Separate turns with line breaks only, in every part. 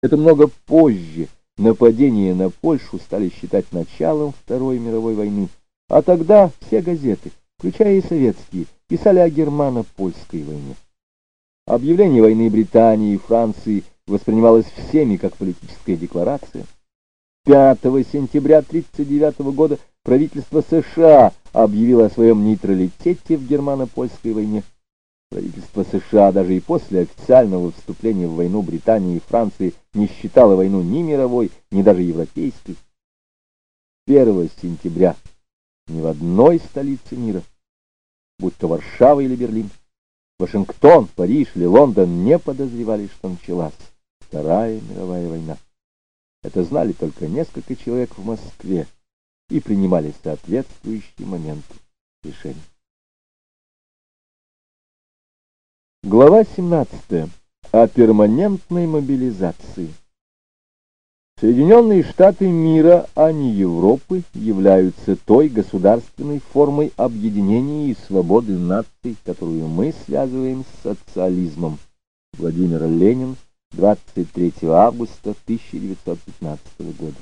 Это много позже нападение на Польшу стали считать началом Второй мировой войны, а тогда все газеты, включая и советские, писали о германо-польской войне. Объявление войны Британии и Франции воспринималось всеми как политическая декларация. 5 сентября 1939 года правительство США объявило о своем нейтралитете в германо-польской войне. Правительство США даже и после официального вступления в войну Британии и Франции не считало войну ни мировой, ни даже европейской. 1 сентября ни в одной столице мира, будь то Варшава или Берлин, Вашингтон, Париж или Лондон, не подозревали, что началась Вторая мировая война. Это знали только несколько человек в Москве и принимали соответствующие моменту решения. Глава 17. О перманентной мобилизации. Соединенные Штаты мира, а не Европы, являются той государственной формой объединения и свободы наций, которую мы связываем с социализмом. Владимир Ленин, 23 августа 1915 года.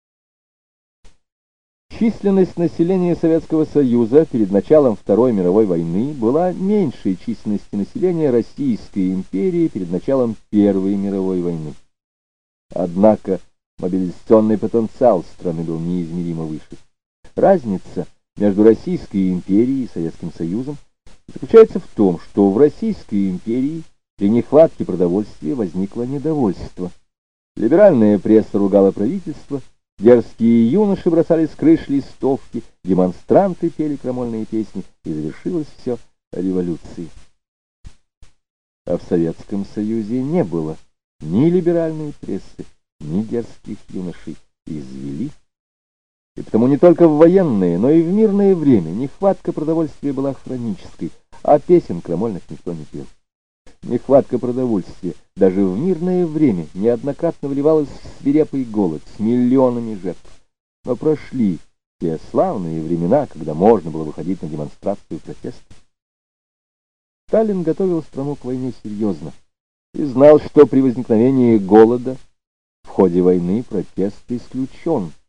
Численность населения Советского Союза перед началом Второй мировой войны была меньше численности населения Российской империи перед началом Первой мировой войны. Однако мобилизационный потенциал страны был неизмеримо выше. Разница между Российской империей и Советским Союзом заключается в том, что в Российской империи при нехватке продовольствия возникло недовольство. Либеральная пресса ругала правительство, дерзкие юноши бросали с крыш листовки, демонстранты пели крамольные песни, и завершилось все революцией. А в Советском Союзе не было ни либеральной прессы, ни дерзких юношей, извели. И потому не только в военное, но и в мирное время нехватка продовольствия была хронической, а песен крамольных никто не пел. Нехватка продовольствия даже в мирное время неоднократно вливалась в свирепый голод с миллионами жертв. Но прошли те славные времена, когда можно было выходить на демонстрацию протеста. Сталин готовил страну к войне серьезно и знал, что при возникновении голода в ходе войны протест исключен.